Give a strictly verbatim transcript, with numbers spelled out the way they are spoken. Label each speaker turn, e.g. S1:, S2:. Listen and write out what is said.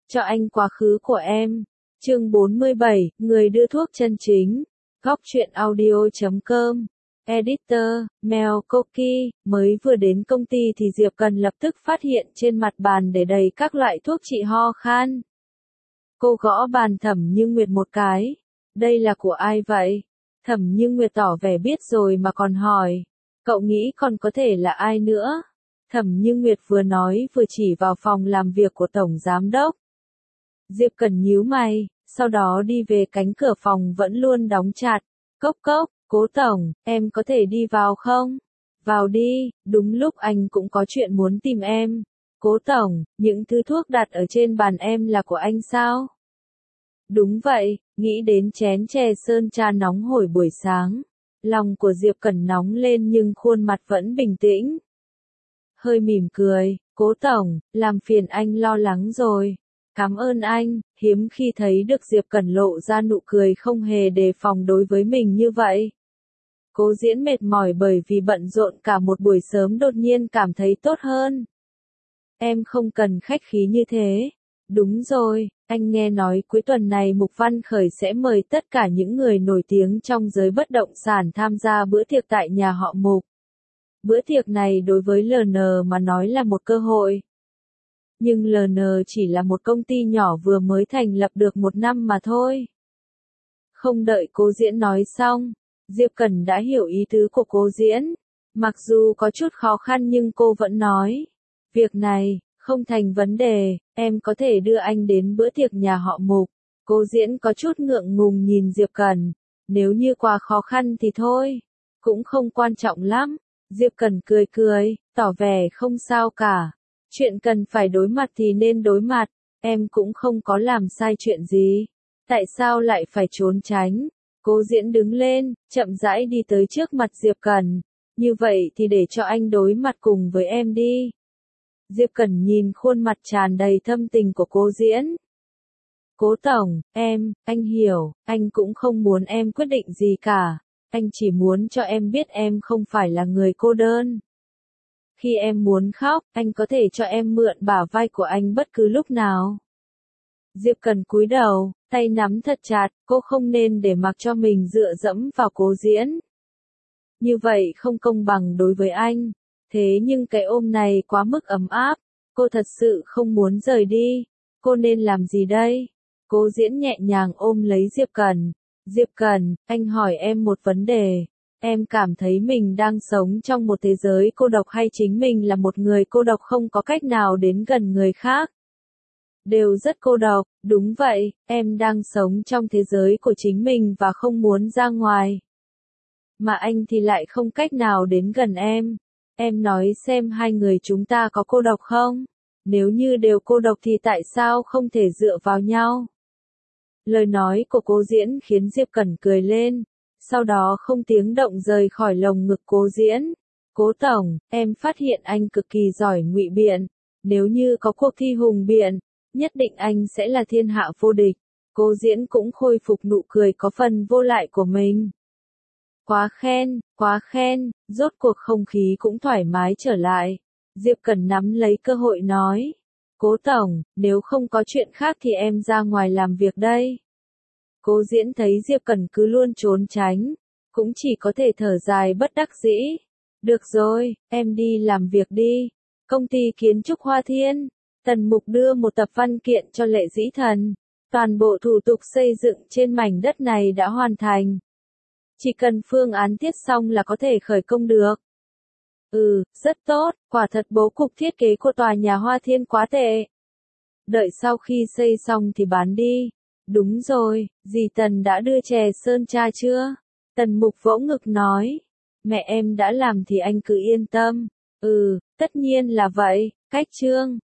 S1: cho anh quá khứ của em. Chương bốn mươi bảy, người đưa thuốc chân chính. Góc truyện audio chấm com. Editor, Mel Cookie, mới vừa đến công ty thì Diệp Cần lập tức phát hiện trên mặt bàn để đầy các loại thuốc trị ho khan. Cô gõ bàn Thẩm Như Nguyệt một cái. Đây là của ai vậy? Thẩm Như Nguyệt tỏ vẻ biết rồi mà còn hỏi. Cậu nghĩ còn có thể là ai nữa? Thẩm Như Nguyệt vừa nói vừa chỉ vào phòng làm việc của Tổng Giám Đốc. Diệp Cần nhíu mày, sau đó đi về cánh cửa phòng vẫn luôn đóng chặt. Cốc cốc, Cố Tổng, em có thể đi vào không? Vào đi, đúng lúc anh cũng có chuyện muốn tìm em. Cố Tổng, những thứ thuốc đặt ở trên bàn em là của anh sao? Đúng vậy, nghĩ đến chén chè sơn tra nóng hổi buổi sáng. Lòng của Diệp Cẩn nóng lên nhưng khuôn mặt vẫn bình tĩnh. Hơi mỉm cười, Cố Tổng, làm phiền anh lo lắng rồi. Cảm ơn anh, hiếm khi thấy được Diệp Cẩn lộ ra nụ cười không hề đề phòng đối với mình như vậy. Cố Diễn mệt mỏi bởi vì bận rộn cả một buổi sớm đột nhiên cảm thấy tốt hơn. Em không cần khách khí như thế. Đúng rồi, anh nghe nói cuối tuần này Mục Văn Khởi sẽ mời tất cả những người nổi tiếng trong giới bất động sản tham gia bữa tiệc tại nhà họ Mục. Bữa tiệc này đối với lờ en mà nói là một cơ hội. Nhưng lờ en chỉ là một công ty nhỏ vừa mới thành lập được một năm mà thôi. Không đợi Cố Diễn nói xong, Diệp Cẩn đã hiểu ý tứ của Cố Diễn. Mặc dù có chút khó khăn nhưng cô vẫn nói. Việc này, không thành vấn đề, em có thể đưa anh đến bữa tiệc nhà họ Mục. Cố Diễn có chút ngượng ngùng nhìn Diệp Cẩn. Nếu như quá khó khăn thì thôi, cũng không quan trọng lắm. Diệp Cẩn cười cười, tỏ vẻ không sao cả. Chuyện cần phải đối mặt thì nên đối mặt, em cũng không có làm sai chuyện gì. Tại sao lại phải trốn tránh? Cố Diễn đứng lên, chậm rãi đi tới trước mặt Diệp Cẩn. Như vậy thì để cho anh đối mặt cùng với em đi. Diệp Cẩn nhìn khuôn mặt tràn đầy thâm tình của Cố Diễn. Cố Tổng, em, anh hiểu, anh cũng không muốn em quyết định gì cả. Anh chỉ muốn cho em biết em không phải là người cô đơn. Khi em muốn khóc, anh có thể cho em mượn bả vai của anh bất cứ lúc nào. Diệp Cần cúi đầu, tay nắm thật chặt, cô không nên để mặc cho mình dựa dẫm vào Cố Diễn. Như vậy không công bằng đối với anh. Thế nhưng cái ôm này quá mức ấm áp, cô thật sự không muốn rời đi. Cô nên làm gì đây? Cố Diễn nhẹ nhàng ôm lấy Diệp Cần. Diệp Cần, anh hỏi em một vấn đề. Em cảm thấy mình đang sống trong một thế giới cô độc hay chính mình là một người cô độc không có cách nào đến gần người khác? Đều rất cô độc, đúng vậy, em đang sống trong thế giới của chính mình và không muốn ra ngoài. Mà anh thì lại không cách nào đến gần em. Em nói xem hai người chúng ta có cô độc không? Nếu như đều cô độc thì tại sao không thể dựa vào nhau? Lời nói của Cố Diễn khiến Diệp Cẩn cười lên. Sau đó không tiếng động rời khỏi lồng ngực Cố Diễn. Cố Tổng, em phát hiện anh cực kỳ giỏi ngụy biện. Nếu như có cuộc thi hùng biện, nhất định anh sẽ là thiên hạ vô địch. Cố Diễn cũng khôi phục nụ cười có phần vô lại của mình. Quá khen, quá khen, rốt cuộc không khí cũng thoải mái trở lại. Diệp Cẩn nắm lấy cơ hội nói. Cố Tổng, nếu không có chuyện khác thì em ra ngoài làm việc đây. Cố Diễn thấy Diệp Cẩn cứ luôn trốn tránh, cũng chỉ có thể thở dài bất đắc dĩ. Được rồi, em đi làm việc đi. Công ty kiến trúc Hoa Thiên. Tần Mục đưa một tập văn kiện cho Lệ Dĩ Thần. Toàn bộ thủ tục xây dựng trên mảnh đất này đã hoàn thành. Chỉ cần phương án thiết xong là có thể khởi công được. Ừ, rất tốt, quả thật bố cục thiết kế của tòa nhà Hoa Thiên quá tệ. Đợi sau khi xây xong thì bán đi. Đúng rồi, dì Tần đã đưa chè sơn tra chưa? Tần Mục vỗ ngực nói. Mẹ em đã làm thì anh cứ yên tâm. Ừ, tất nhiên là vậy, cách chương.